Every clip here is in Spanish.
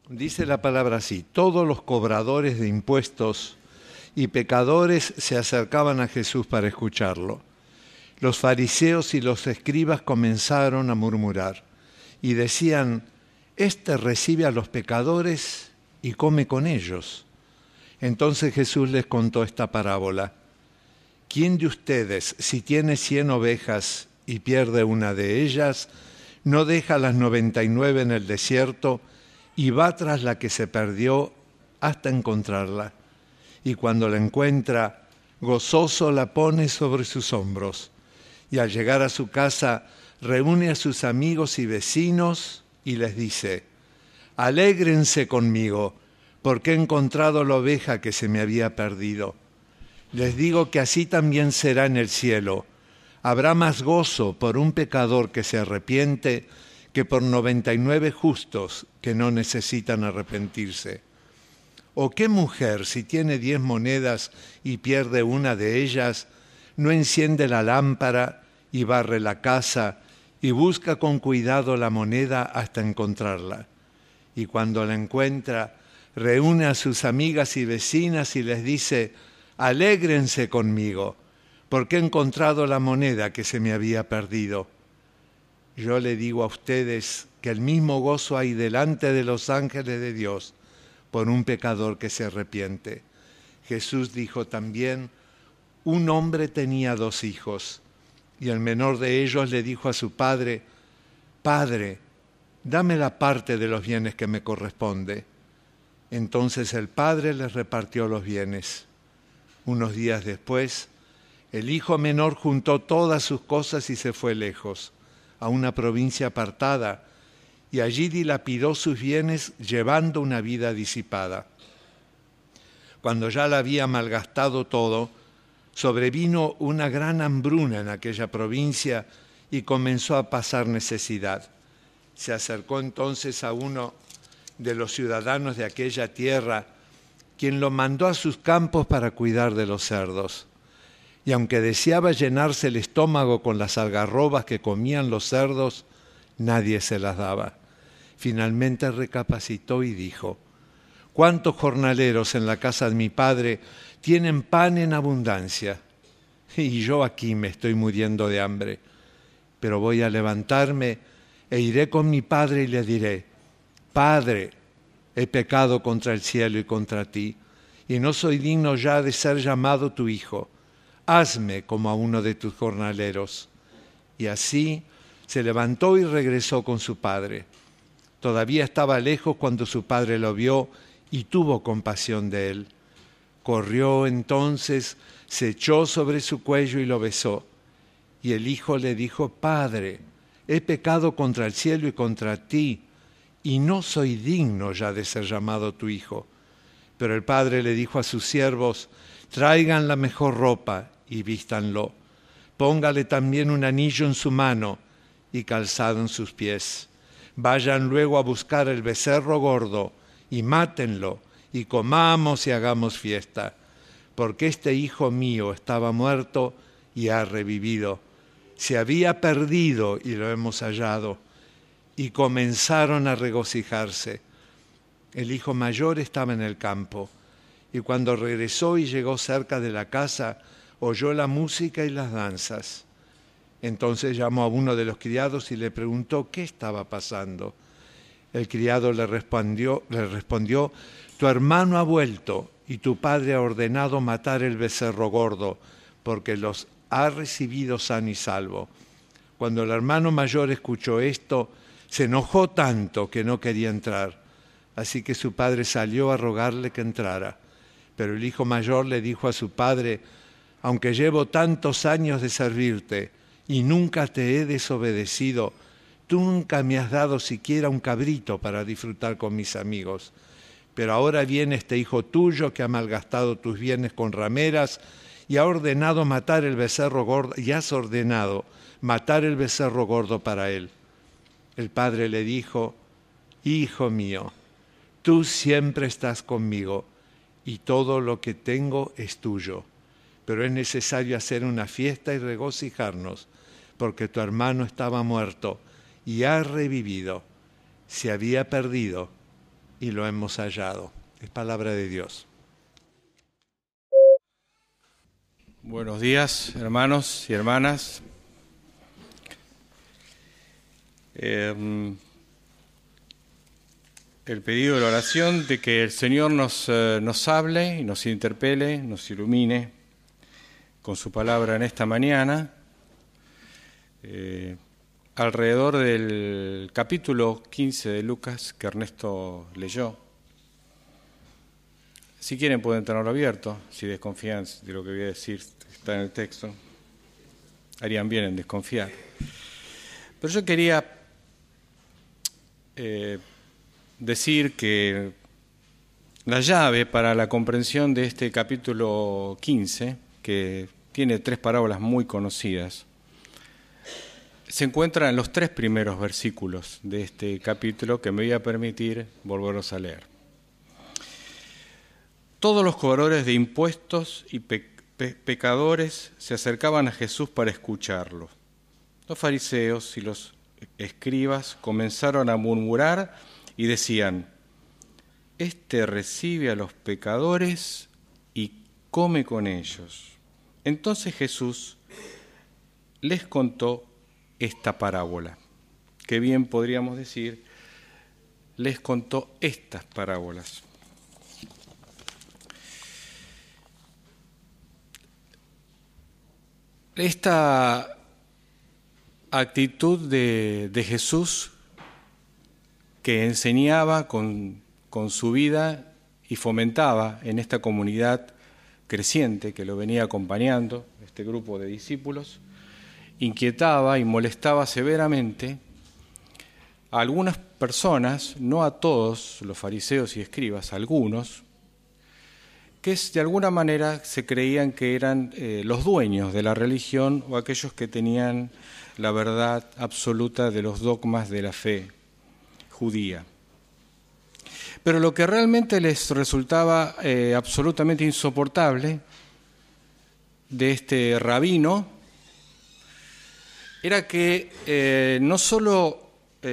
Dice la palabra así: todos los cobradores de impuestos y pecadores se acercaban a Jesús para escucharlo. Los fariseos y los escribas comenzaron a murmurar y decían: «Este recibe a los pecadores y come con ellos». Entonces Jesús les contó esta parábola: ¿quién de ustedes, si tiene 100 ovejas y pierde una de ellas, no deja las 99 en el desierto y va tras la que se perdió hasta encontrarla? Y cuando la encuentra, gozoso la pone sobre sus hombros. Y al llegar a su casa, reúne a sus amigos y vecinos y les dice: «Alégrense conmigo, porque he encontrado la oveja que se me había perdido». Les digo que así también será en el cielo. Habrá más gozo por un pecador que se arrepiente que por 99 justos que no necesitan arrepentirse. ¿O qué mujer, si tiene 10 monedas y pierde una de ellas, no enciende la lámpara y barre la casa y busca con cuidado la moneda hasta encontrarla? Y cuando la encuentra, reúne a sus amigas y vecinas y les dice: «Alégrense conmigo, porque he encontrado la moneda que se me había perdido». Yo le digo a ustedes que el mismo gozo hay delante de los ángeles de Dios por un pecador que se arrepiente. Jesús dijo también: un hombre tenía 2 hijos, y el menor de ellos le dijo a su padre: «Padre, dame la parte de los bienes que me corresponde». Entonces el padre les repartió los bienes. Unos días después, el hijo menor juntó todas sus cosas y se fue lejos, a una provincia apartada, y allí dilapidó sus bienes llevando una vida disipada. Cuando ya la había malgastado todo, sobrevino una gran hambruna en aquella provincia y comenzó a pasar necesidad. Se acercó entonces a uno de los ciudadanos de aquella tierra, quien lo mandó a sus campos para cuidar de los cerdos. Y aunque deseaba llenarse el estómago con las algarrobas que comían los cerdos, nadie se las daba. Finalmente recapacitó y dijo: «¿Cuántos jornaleros en la casa de mi padre tienen pan en abundancia? Y yo aquí me estoy muriendo de hambre. Pero voy a levantarme e iré con mi padre y le diré: Padre, he pecado contra el cielo y contra ti, y no soy digno ya de ser llamado tu hijo. Hazme como a uno de tus jornaleros». Y así se levantó y regresó con su padre. Todavía estaba lejos cuando su padre lo vio y tuvo compasión de él. Corrió entonces, se echó sobre su cuello y lo besó. Y el hijo le dijo: «Padre, he pecado contra el cielo y contra ti, y no soy digno ya de ser llamado tu hijo». Pero el padre le dijo a sus siervos: «Traigan la mejor ropa y vístanlo. Póngale también un anillo en su mano y calzado en sus pies. Vayan luego a buscar el becerro gordo y mátenlo, y comamos y hagamos fiesta. Porque este hijo mío estaba muerto y ha revivido. Se había perdido y lo hemos hallado». Y comenzaron a regocijarse. El hijo mayor estaba en el campo, y cuando regresó y llegó cerca de la casa, oyó la música y las danzas. Entonces llamó a uno de los criados y le preguntó qué estaba pasando. El criado le respondió: «Tu hermano ha vuelto, y tu padre ha ordenado matar el becerro gordo, porque los ha recibido sano y salvo». Cuando el hermano mayor escuchó esto, se enojó tanto que no quería entrar. Así que su padre salió a rogarle que entrara. Pero el hijo mayor le dijo a su padre: «Aunque llevo tantos años de servirte y nunca te he desobedecido, tú nunca me has dado siquiera un cabrito para disfrutar con mis amigos. Pero ahora viene este hijo tuyo que ha malgastado tus bienes con rameras y ha ordenado matar el becerro gordo, y has ordenado matar el becerro gordo para él». El padre le dijo: «Hijo mío, tú siempre estás conmigo y todo lo que tengo es tuyo. Pero es necesario hacer una fiesta y regocijarnos, porque tu hermano estaba muerto y ha revivido. Se había perdido y lo hemos hallado. Es palabra de Dios. Buenos días, hermanos y hermanas. El pedido de la oración de que el Señor nos hable y nos interpele, nos ilumine con su palabra en esta mañana, alrededor del capítulo 15 de Lucas que Ernesto leyó. Si quieren pueden tenerlo abierto, si desconfían de lo que voy a decir está en el texto, harían bien en desconfiar. Pero yo quería decir que la llave para la comprensión de este capítulo 15, que tiene 3 parábolas muy conocidas, se encuentra en los 3 primeros versículos de este capítulo que me voy a permitir volverlos a leer. Todos los cobradores de impuestos y pecadores se acercaban a Jesús para escucharlo. Los fariseos y los escribas comenzaron a murmurar y decían: «Este recibe a los pecadores y come con ellos». Entonces Jesús les contó esta parábola, que bien podríamos decir, les contó estas parábolas. Esta actitud de Jesús, que enseñaba con su vida y fomentaba en esta comunidad creciente que lo venía acompañando, este grupo de discípulos, inquietaba y molestaba severamente a algunas personas, no a todos los fariseos y escribas, a algunos, que de alguna manera se creían que eran los dueños de la religión o aquellos que tenían la verdad absoluta de los dogmas de la fe judía. Pero lo que realmente les resultaba absolutamente insoportable de este rabino era que no solo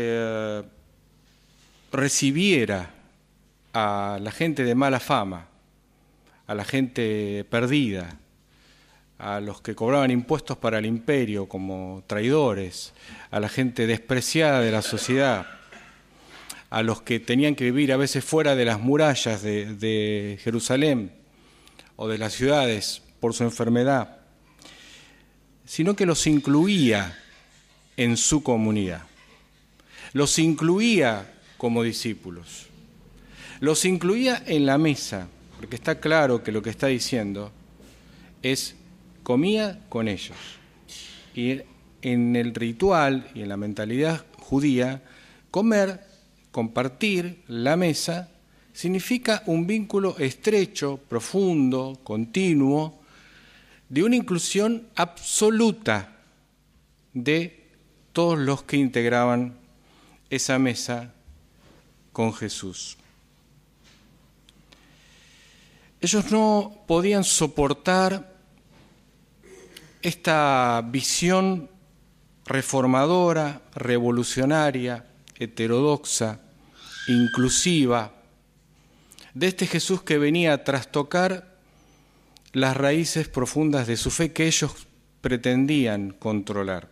recibiera a la gente de mala fama, a la gente perdida, a los que cobraban impuestos para el imperio como traidores, a la gente despreciada de la sociedad, a los que tenían que vivir a veces fuera de las murallas de Jerusalén o de las ciudades por su enfermedad, sino que los incluía en su comunidad, los incluía como discípulos, los incluía en la mesa, porque está claro que lo que está diciendo es comía con ellos. Y en el ritual y en la mentalidad judía, comer, compartir la mesa, significa un vínculo estrecho, profundo, continuo, de una inclusión absoluta de todos los que integraban esa mesa con Jesús. Ellos no podían soportar esta visión reformadora, revolucionaria, heterodoxa, inclusiva, de este Jesús que venía a trastocar las raíces profundas de su fe que ellos pretendían controlar.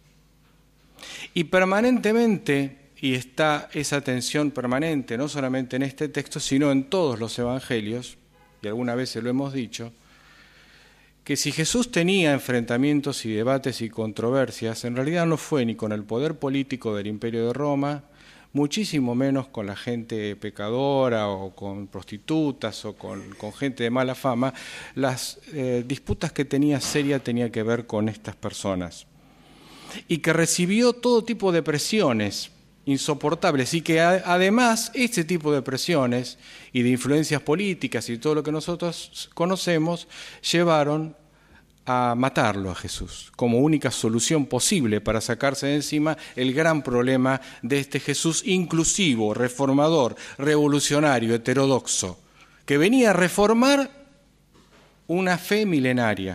Y permanentemente, y está esa tensión permanente, no solamente en este texto, sino en todos los evangelios, y alguna vez se lo hemos dicho, que si Jesús tenía enfrentamientos y debates y controversias, en realidad no fue ni con el poder político del Imperio de Roma, muchísimo menos con la gente pecadora o con prostitutas o con gente de mala fama. Las disputas que tenía seria tenía que ver con estas personas. Y que recibió todo tipo de presiones insoportables y que además este tipo de presiones y de influencias políticas y todo lo que nosotros conocemos llevaron a matarlo a Jesús como única solución posible para sacarse de encima el gran problema de este Jesús inclusivo, reformador, revolucionario, heterodoxo, que venía a reformar una fe milenaria.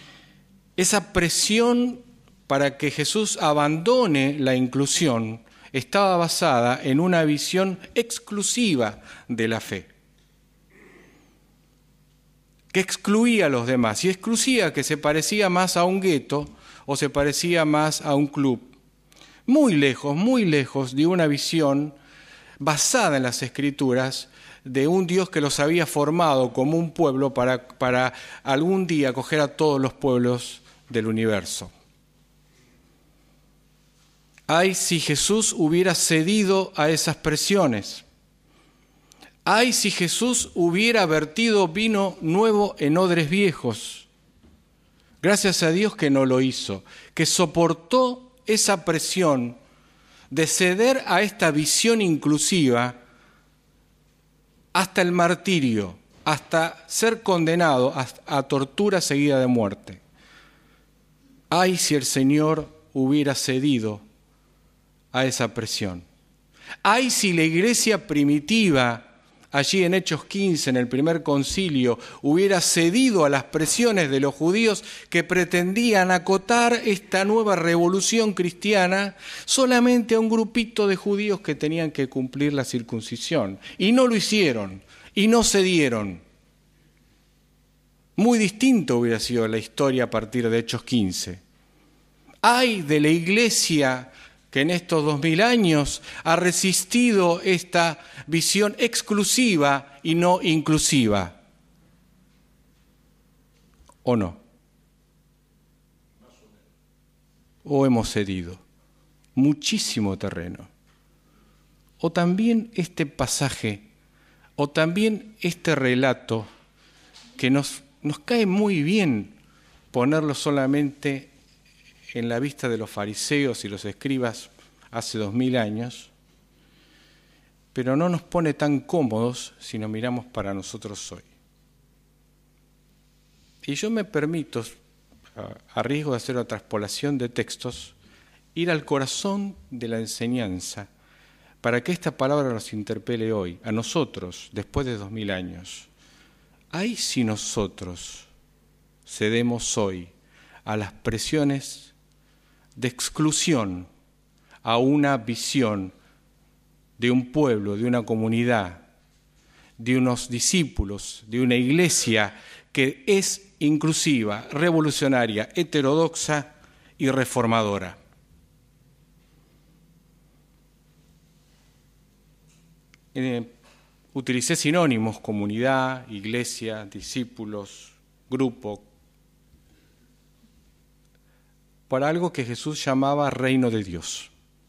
Esa presión para que Jesús abandone la inclusión estaba basada en una visión exclusiva de la fe, que excluía a los demás, y excluía que se parecía más a un gueto o se parecía más a un club. Muy lejos de una visión basada en las Escrituras de un Dios que los había formado como un pueblo para algún día acoger a todos los pueblos del universo. Ay, si Jesús hubiera cedido a esas presiones. Ay, si Jesús hubiera vertido vino nuevo en odres viejos. Gracias a Dios que no lo hizo, que soportó esa presión de ceder a esta visión inclusiva hasta el martirio, hasta ser condenado a tortura seguida de muerte. Ay, si el Señor hubiera cedido a esa presión. Ay, si la iglesia primitiva, allí en Hechos 15, en el primer concilio, hubiera cedido a las presiones de los judíos que pretendían acotar esta nueva revolución cristiana solamente a un grupito de judíos que tenían que cumplir la circuncisión. Y no lo hicieron, y no cedieron. Muy distinto hubiera sido la historia a partir de Hechos 15. Ay de la iglesia que en estos 2000 años ha resistido esta visión exclusiva y no inclusiva. ¿O no? ¿O hemos cedido muchísimo terreno? ¿O también este pasaje, o también este relato que nos cae muy bien ponerlo solamente en la vista de los fariseos y los escribas hace 2000 años, pero no nos pone tan cómodos si nos miramos para nosotros hoy? Y yo me permito, a riesgo de hacer una traspolación de textos, ir al corazón de la enseñanza para que esta palabra nos interpele hoy, a nosotros, después de 2000 años. Ay, si nosotros cedemos hoy a las presiones de exclusión a una visión de un pueblo, de una comunidad, de unos discípulos, de una iglesia que es inclusiva, revolucionaria, heterodoxa y reformadora. Utilicé sinónimos: comunidad, iglesia, discípulos, grupo, para algo que Jesús llamaba reino de Dios.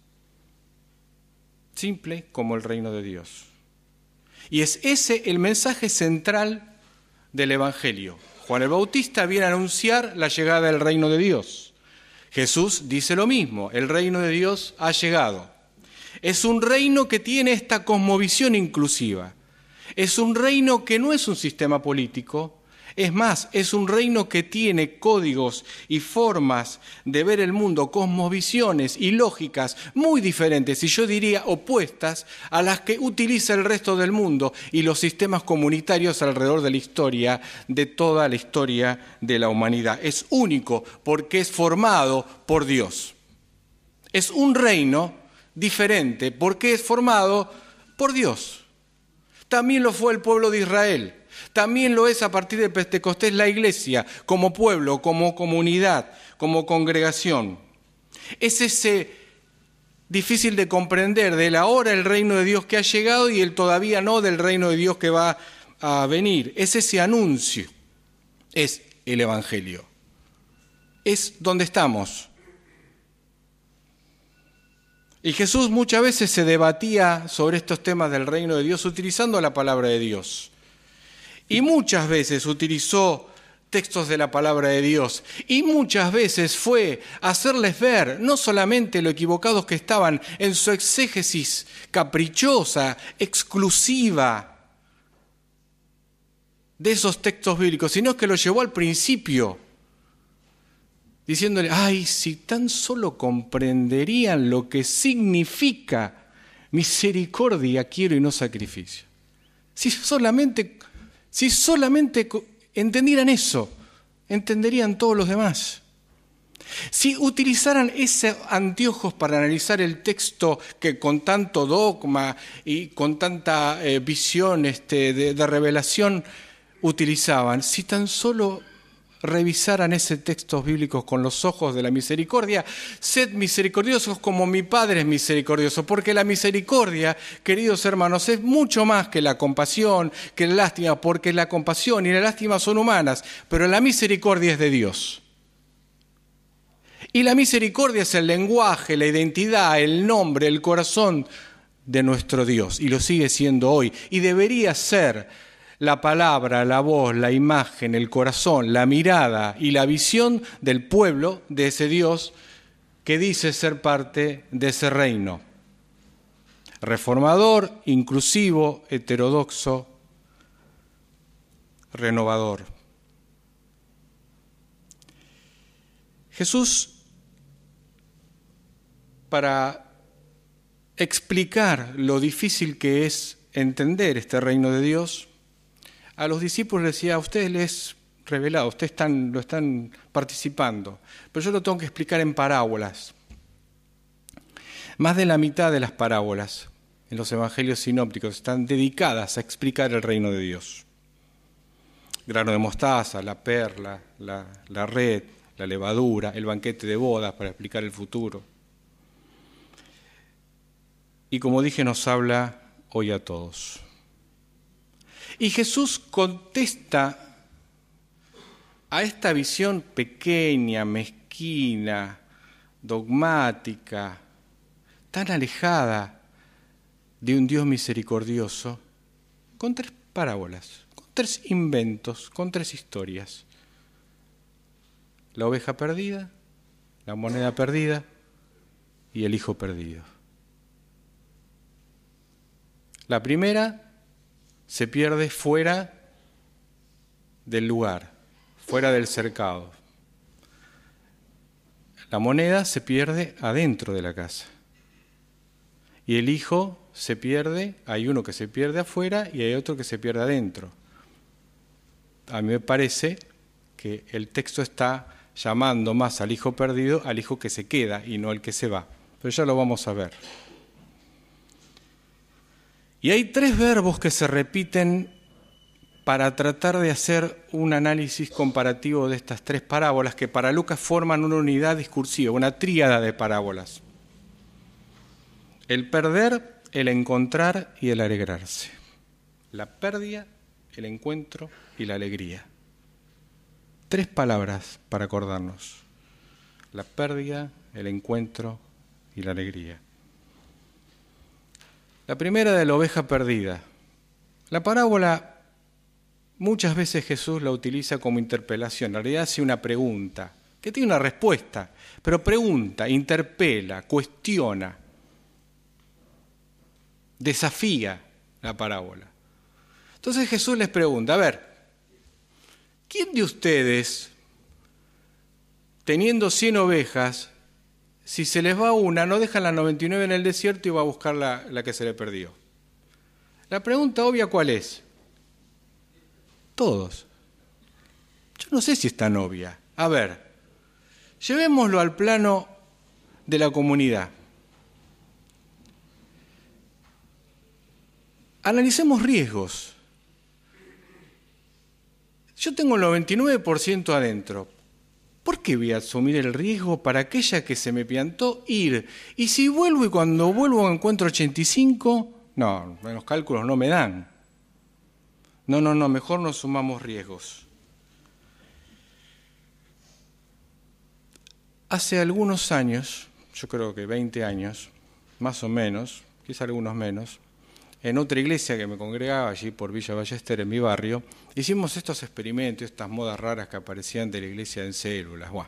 Simple como el reino de Dios. Y es ese el mensaje central del Evangelio. Juan el Bautista viene a anunciar la llegada del reino de Dios. Jesús dice lo mismo: el reino de Dios ha llegado. Es un reino que tiene esta cosmovisión inclusiva. Es un reino que no es un sistema político. Es más, es un reino que tiene códigos y formas de ver el mundo, cosmovisiones y lógicas muy diferentes, y yo diría opuestas, a las que utiliza el resto del mundo y los sistemas comunitarios alrededor de la historia, de toda la historia de la humanidad. Es único porque es formado por Dios. Es un reino diferente porque es formado por Dios. También lo fue el pueblo de Israel. También lo es a partir de Pentecostés la iglesia, como pueblo, como comunidad, como congregación. Es ese difícil de comprender del ahora el reino de Dios que ha llegado y el todavía no del reino de Dios que va a venir. Es ese anuncio, es el Evangelio. Es donde estamos. Y Jesús muchas veces se debatía sobre estos temas del reino de Dios utilizando la palabra de Dios. Y muchas veces utilizó textos de la palabra de Dios. Y muchas veces fue a hacerles ver no solamente lo equivocados que estaban en su exégesis caprichosa, exclusiva de esos textos bíblicos, sino que los llevó al principio, diciéndole: ay, si tan solo comprenderían lo que significa misericordia quiero y no sacrificio. Si solamente entendieran eso, entenderían todos los demás. Si utilizaran esos anteojos para analizar el texto que con tanto dogma y con tanta visión de revelación utilizaban, si tan solo revisaran ese texto bíblico con los ojos de la misericordia, sed misericordiosos como mi Padre es misericordioso, porque la misericordia, queridos hermanos, es mucho más que la compasión, que la lástima, porque la compasión y la lástima son humanas, pero la misericordia es de Dios. Y la misericordia es el lenguaje, la identidad, el nombre, el corazón de nuestro Dios, y lo sigue siendo hoy, y debería ser la palabra, la voz, la imagen, el corazón, la mirada y la visión del pueblo de ese Dios que dice ser parte de ese reino. Reformador, inclusivo, heterodoxo, renovador. Jesús, para explicar lo difícil que es entender este reino de Dios, a los discípulos les decía: a ustedes les es revelado, ustedes lo están participando, pero yo lo tengo que explicar en parábolas. Más de la mitad de las parábolas en los evangelios sinópticos están dedicadas a explicar el reino de Dios. Grano de mostaza, la perla, la red, la levadura, el banquete de bodas para explicar el futuro. Y como dije, nos habla hoy a todos. Y Jesús contesta a esta visión pequeña, mezquina, dogmática, tan alejada de un Dios misericordioso, con 3 parábolas, con 3 inventos, con 3 historias. La oveja perdida, la moneda perdida y el hijo perdido. La primera se pierde fuera del lugar, fuera del cercado. La moneda se pierde adentro de la casa. Y el hijo se pierde, hay uno que se pierde afuera y hay otro que se pierde adentro. A mí me parece que el texto está llamando más al hijo perdido al hijo que se queda y no al que se va. Pero ya lo vamos a ver. Y hay 3 verbos que se repiten para tratar de hacer un análisis comparativo de estas 3 parábolas que para Lucas forman una unidad discursiva, una tríada de parábolas. El perder, el encontrar y el alegrarse. La pérdida, el encuentro y la alegría. 3 palabras para acordarnos. La pérdida, el encuentro y la alegría. La primera, de la oveja perdida. La parábola muchas veces Jesús la utiliza como interpelación. En realidad hace una pregunta, que tiene una respuesta, pero pregunta, interpela, cuestiona, desafía la parábola. Entonces Jesús les pregunta: a ver, ¿quién de ustedes, teniendo 100 ovejas, si se les va una, no dejan las 99 en el desierto y va a buscar la que se le perdió? La pregunta obvia, ¿cuál es? Todos. Yo no sé si es tan obvia. A ver, llevémoslo al plano de la comunidad. Analicemos riesgos. Yo tengo el 99% adentro. ¿Por qué voy a asumir el riesgo para aquella que se me piantó ir? Y si vuelvo y cuando vuelvo encuentro 85, no, los cálculos no me dan. No, mejor no sumamos riesgos. Hace algunos años, yo creo que 20 años, más o menos, quizá algunos menos, en otra iglesia que me congregaba allí por Villa Ballester, en mi barrio, hicimos estos experimentos, estas modas raras que aparecían de la iglesia en células. Buah.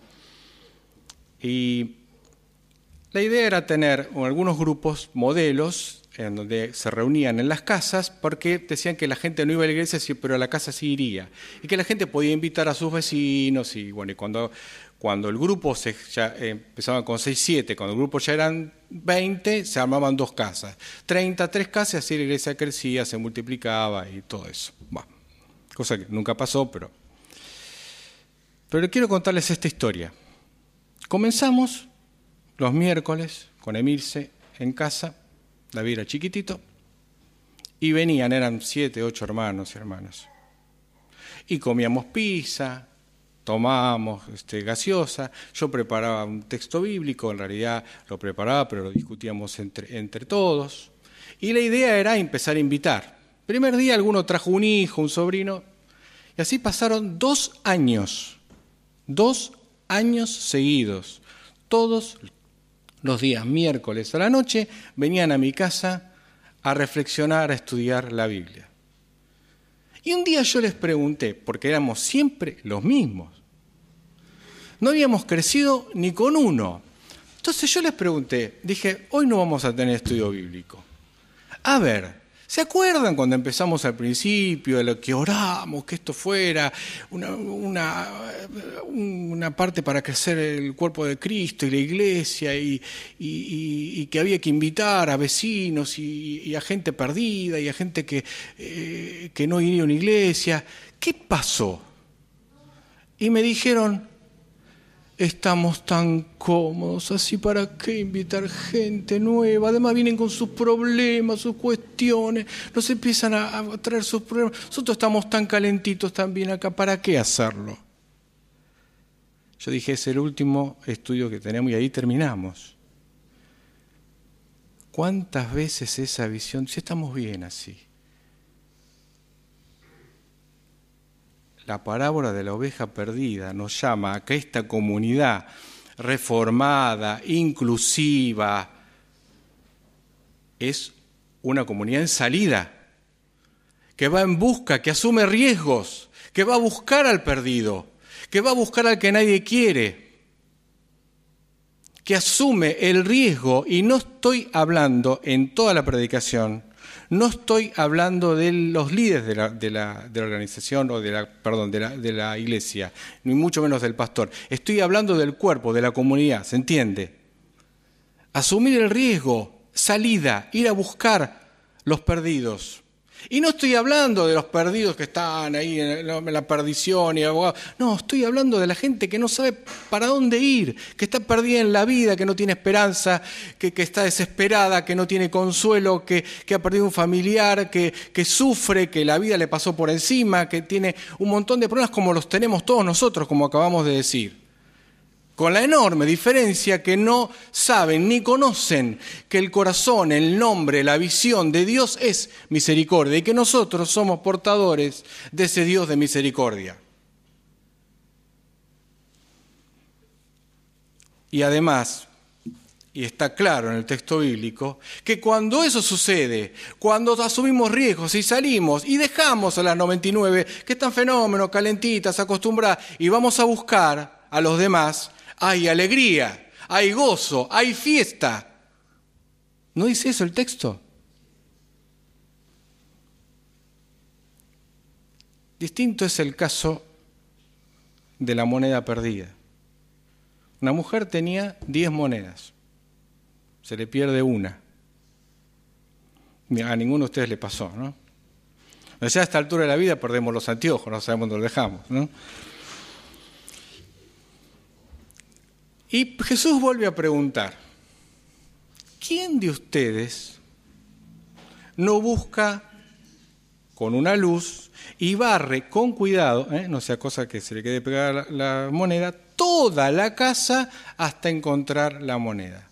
Y la idea era tener algunos grupos, modelos, en donde se reunían en las casas, porque decían que la gente no iba a la iglesia, pero a la casa sí iría. Y que la gente podía invitar a sus vecinos, y bueno, y cuando el grupo ya empezaba con 6, 7, cuando el grupo ya eran 20, se armaban 2 casas. 30, 3 casas, así la iglesia crecía, se multiplicaba y todo eso. Bueno, cosa que nunca pasó, pero quiero contarles esta historia. Comenzamos los miércoles con Emilce en casa, David era chiquitito, y venían, eran 7, 8 hermanos y hermanas. Y comíamos pizza, tomábamos gaseosa, yo preparaba un texto bíblico, en realidad lo preparaba, pero lo discutíamos entre todos. Y la idea era empezar a invitar. Primer día alguno trajo un hijo, un sobrino, y así pasaron 2 años, 2 años seguidos. Todos los días, miércoles a la noche, venían a mi casa a reflexionar, a estudiar la Biblia. Y un día yo les pregunté, porque éramos siempre los mismos, no habíamos crecido ni con uno. Entonces yo les pregunté, dije, hoy no vamos a tener estudio bíblico. A ver, ¿se acuerdan cuando empezamos al principio de lo que oramos, que esto fuera una parte para crecer el cuerpo de Cristo y la iglesia y que había que invitar a vecinos y a gente perdida y a gente que no iría a una iglesia? ¿Qué pasó? Y me dijeron, estamos tan cómodos, así para qué invitar gente nueva, además vienen con sus problemas, sus cuestiones, nos empiezan a traer sus problemas, nosotros estamos tan calentitos también acá, ¿para qué hacerlo? Yo dije, es el último estudio que tenemos y ahí terminamos. ¿Cuántas veces esa visión, si estamos bien así? La parábola de la oveja perdida nos llama a que esta comunidad reformada, inclusiva, es una comunidad en salida, que va en busca, que asume riesgos, que va a buscar al perdido, que va a buscar al que nadie quiere, que asume el riesgo, y no estoy hablando en toda la predicación, no estoy hablando de los líderes de la organización o de la iglesia, ni mucho menos del pastor. Estoy hablando del cuerpo, de la comunidad, ¿se entiende? Asumir el riesgo, salida, ir a buscar los perdidos. Y no estoy hablando de los perdidos que están ahí en la perdición y abogados. No, estoy hablando de la gente que no sabe para dónde ir, que está perdida en la vida, que no tiene esperanza, que está desesperada, que no tiene consuelo, que ha perdido un familiar, que sufre, que la vida le pasó por encima, que tiene un montón de problemas como los tenemos todos nosotros, como acabamos de decir. Con la enorme diferencia que no saben ni conocen que el corazón, el nombre, la visión de Dios es misericordia y que nosotros somos portadores de ese Dios de misericordia. Y además, y está claro en el texto bíblico, que cuando eso sucede, cuando asumimos riesgos y salimos y dejamos a las 99 que están fenómenos, calentitas, acostumbradas, y vamos a buscar a los demás, hay alegría, hay gozo, hay fiesta. ¿No dice eso el texto? Distinto es el caso de la moneda perdida. Una mujer tenía 10 monedas. Se le pierde una. A ninguno de ustedes le pasó, ¿no? O sea, a esta altura de la vida perdemos los anteojos, no sabemos dónde los dejamos, ¿no? Y Jesús vuelve a preguntar, ¿quién de ustedes no busca con una luz y barre con cuidado, no sea cosa que se le quede pegada la moneda, toda la casa hasta encontrar la moneda?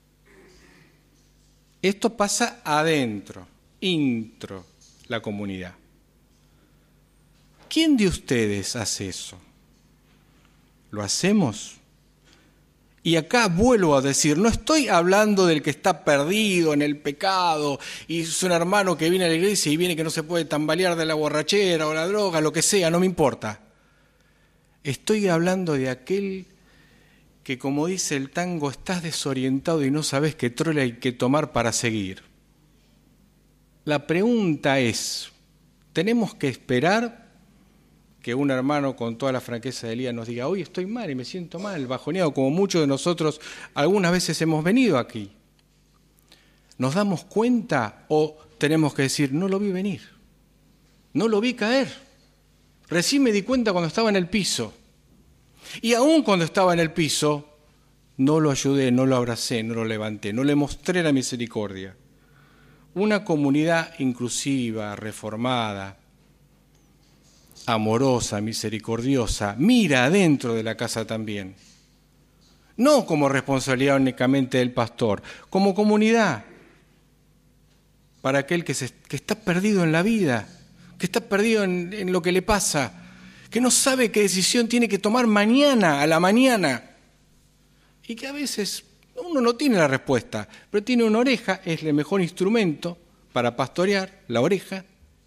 Esto pasa adentro, intro, la comunidad. ¿Quién de ustedes hace eso? ¿Lo hacemos? Y acá vuelvo a decir, no estoy hablando del que está perdido en el pecado y es un hermano que viene a la iglesia y viene que no se puede tambalear de la borrachera o la droga, lo que sea, no me importa. Estoy hablando de aquel que, como dice el tango, estás desorientado y no sabes qué trole hay que tomar para seguir. La pregunta es, ¿tenemos que esperar que un hermano con toda la franqueza de Elías nos diga, hoy estoy mal y me siento mal, bajoneado, como muchos de nosotros algunas veces hemos venido aquí? ¿Nos damos cuenta o tenemos que decir, no lo vi venir, no lo vi caer, recién me di cuenta cuando estaba en el piso? Y aún cuando estaba en el piso, no lo ayudé, no lo abracé, no lo levanté, no le mostré la misericordia. Una comunidad inclusiva, reformada, amorosa, misericordiosa, mira adentro de la casa también. No como responsabilidad únicamente del pastor, como comunidad. Para aquel que está perdido en la vida, que está perdido en lo que le pasa, que no sabe qué decisión tiene que tomar mañana, a la mañana. Y que a veces uno no tiene la respuesta, pero tiene una oreja, es el mejor instrumento para pastorear, la oreja.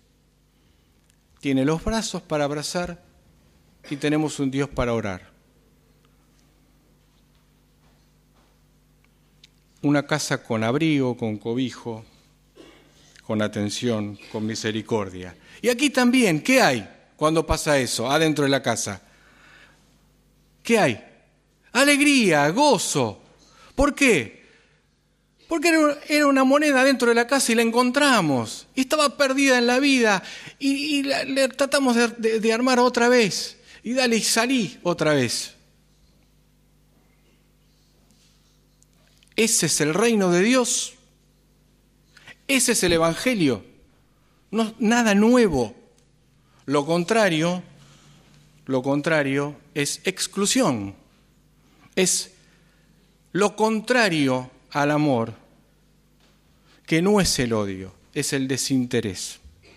Tiene los brazos para abrazar y tenemos un Dios para orar. Una casa con abrigo, con cobijo, con atención, con misericordia. Y aquí también, ¿qué hay cuando pasa eso adentro de la casa? ¿Qué hay? Alegría, gozo. ¿Por qué? Porque era una moneda dentro de la casa y la encontramos. Y estaba perdida en la vida y le tratamos de armar otra vez. Y dale, y salí otra vez. Ese es el reino de Dios. Ese es el Evangelio. No, nada nuevo. Lo contrario es exclusión. Es lo contrario al amor, que no es el odio, es el desinterés.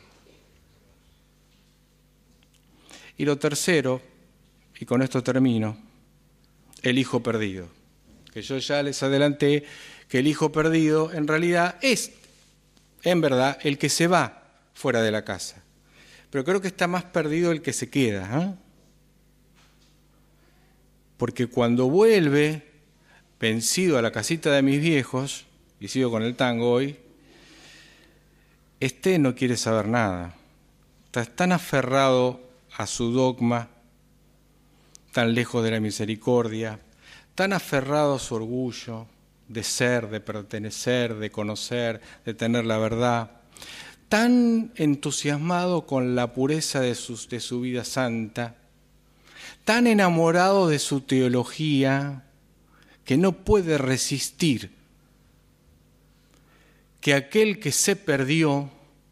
Y lo tercero, y con esto termino, el hijo perdido. Que yo ya les adelanté que el hijo perdido en realidad es, en verdad, el que se va fuera de la casa. Pero creo que está más perdido el que se queda, ¿eh? Porque cuando vuelve, vencido a la casita de mis viejos, y sigo con el tango hoy, no quiere saber nada. Está tan aferrado a su dogma, tan lejos de la misericordia, tan aferrado a su orgullo de ser, de pertenecer, de conocer, de tener la verdad, tan entusiasmado con la pureza de su vida santa, tan enamorado de su teología, que no puede resistir que aquel que se perdió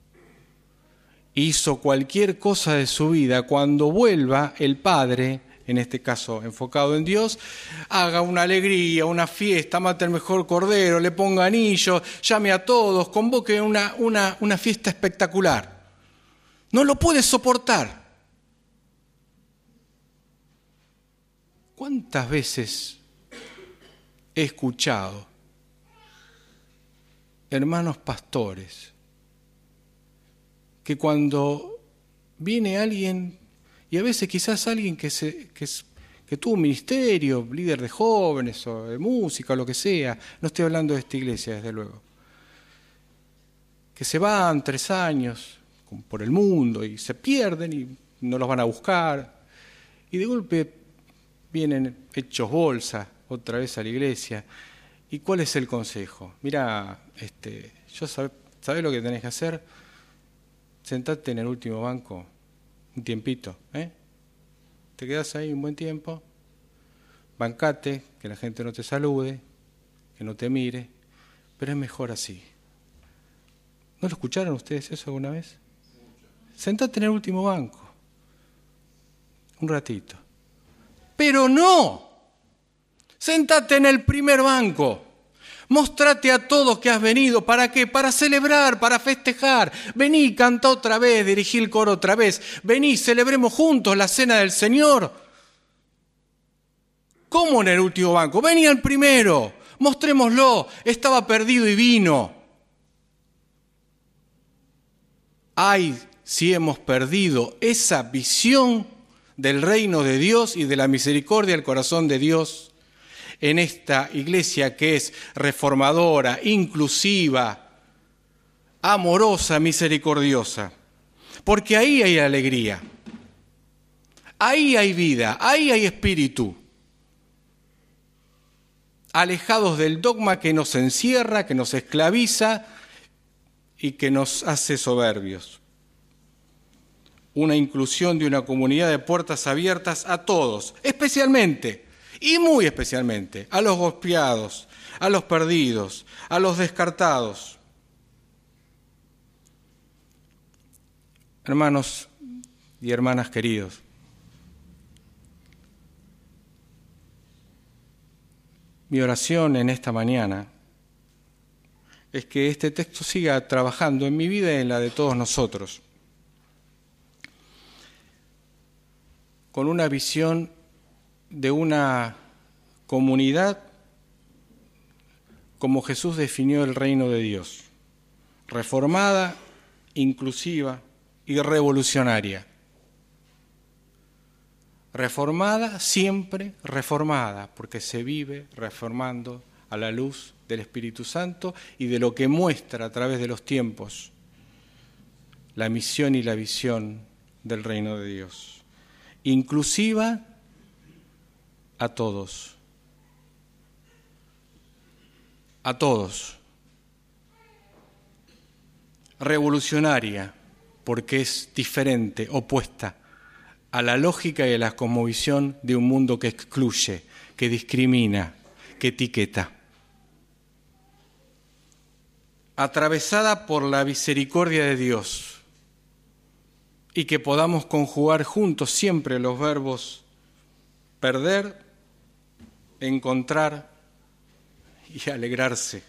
hizo cualquier cosa de su vida, cuando vuelva el Padre, en este caso enfocado en Dios, haga una alegría, una fiesta, mate el mejor cordero, le ponga anillos, llame a todos, convoque una fiesta espectacular. No lo puede soportar. ¿Cuántas veces he escuchado hermanos pastores que cuando viene alguien, y a veces quizás alguien que tuvo un ministerio, líder de jóvenes o de música o lo que sea, no estoy hablando de esta iglesia desde luego, que se van 3 años por el mundo y se pierden y no los van a buscar, y de golpe vienen hechos bolsa otra vez a la iglesia. ¿Y cuál es el consejo? Mira, ¿sabés lo que tenés que hacer? Sentate en el último banco un tiempito, Te quedás ahí un buen tiempo, bancate, que la gente no te salude, que no te mire, pero es mejor así. ¿No lo escucharon ustedes eso alguna vez? Sentate en el último banco, un ratito. Pero no, sentate en el primer banco. Mostrate a todos que has venido. ¿Para qué? Para celebrar, para festejar. Vení, canta otra vez, dirigí el coro otra vez. Vení, celebremos juntos la cena del Señor. ¿Cómo en el último banco? Vení al primero, mostrémoslo. Estaba perdido y vino. Ay, si hemos perdido esa visión del reino de Dios y de la misericordia del corazón de Dios en esta iglesia que es reformadora, inclusiva, amorosa, misericordiosa. Porque ahí hay alegría, ahí hay vida, ahí hay espíritu. Alejados del dogma que nos encierra, que nos esclaviza y que nos hace soberbios. Una inclusión de una comunidad de puertas abiertas a todos, especialmente y muy especialmente a los golpeados, a los perdidos, a los descartados. Hermanos y hermanas queridos, mi oración en esta mañana es que este texto siga trabajando en mi vida y en la de todos nosotros, con una visión de una comunidad como Jesús definió el reino de Dios, reformada, inclusiva y revolucionaria. Reformada, siempre reformada, porque se vive reformando a la luz del Espíritu Santo y de lo que muestra a través de los tiempos la misión y la visión del reino de Dios. Inclusiva a todos. A todos. Revolucionaria, porque es diferente, opuesta a la lógica y a la cosmovisión de un mundo que excluye, que discrimina, que etiqueta. Atravesada por la misericordia de Dios, y que podamos conjugar juntos siempre los verbos perder, encontrar y alegrarse.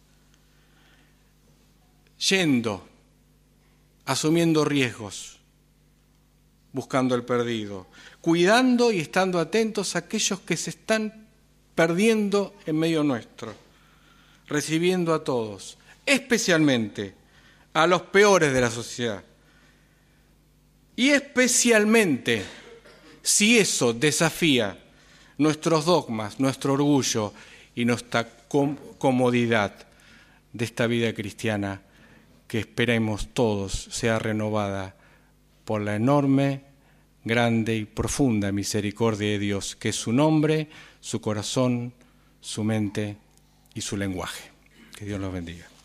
Yendo, asumiendo riesgos, buscando el perdido, cuidando y estando atentos a aquellos que se están perdiendo en medio nuestro, recibiendo a todos, especialmente a los peores de la sociedad. Y especialmente si eso desafía nuestros dogmas, nuestro orgullo y nuestra comodidad de esta vida cristiana que esperemos todos sea renovada por la enorme, grande y profunda misericordia de Dios, que es su nombre, su corazón, su mente y su lenguaje. Que Dios los bendiga.